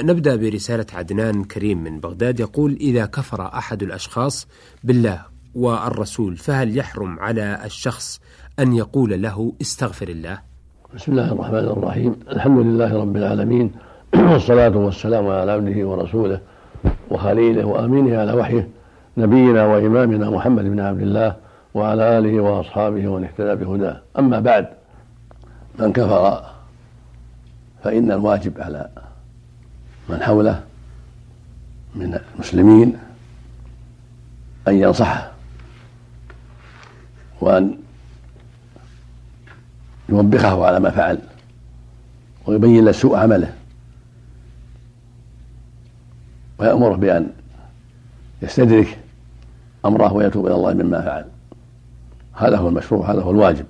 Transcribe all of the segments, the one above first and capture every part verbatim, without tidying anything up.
نبدأ برسالة عدنان كريم من بغداد، يقول: إذا كفر أحد الأشخاص بالله والرسول فهل يحرم على الشخص أن يقول له استغفر الله؟ بسم الله الرحمن الرحيم. الحمد لله رب العالمين، والصلاة والسلام على عبده ورسوله وخليله وأمينه على وحيه نبينا وإمامنا محمد بن عبد الله وعلى آله وأصحابه ومن اهتدى بهداه. أما بعد، من كفر فإن الواجب على من حوله من المسلمين أن ينصحه وأن يوبخه على ما فعل ويبين له سوء عمله ويأمره بأن يستدرك أمره ويتوب إلى الله مما فعل. هذا هو المشروع، هذا هو الواجب،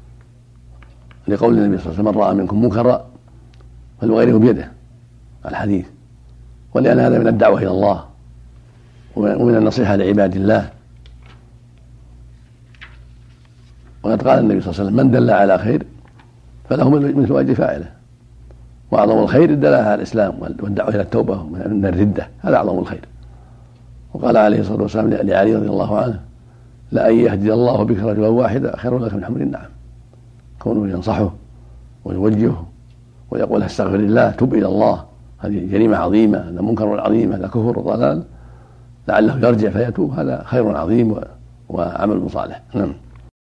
لقول النبي صلى الله عليه وسلم: من رأى منكم منكرا فليغيره بيده، الحديث. ولأن هذا من الدعوة إلى الله ومن النصيحة لعباد الله. وقد قال النبي صلى الله عليه وسلم: من دل على خير فله مثل أجر فاعله. وأعظم الخير الدلالة على الإسلام والدعوة إلى التوبة من الردة، هذا أعظم الخير. وقال عليه الصلاة والسلام لعلي رضي الله عنه: لأن يهدي الله بك رجلا واحدا خير لك من حمر النعم. كونه ينصحه ويوجهه ويقول: استغفر الله، تب إلى الله، هذه جريمة عظيمة، هذا منكر عظيم، هذا كفر وضلال، لعله يرجع فيتوب، هذا خير عظيم وعمل صالح. نعم.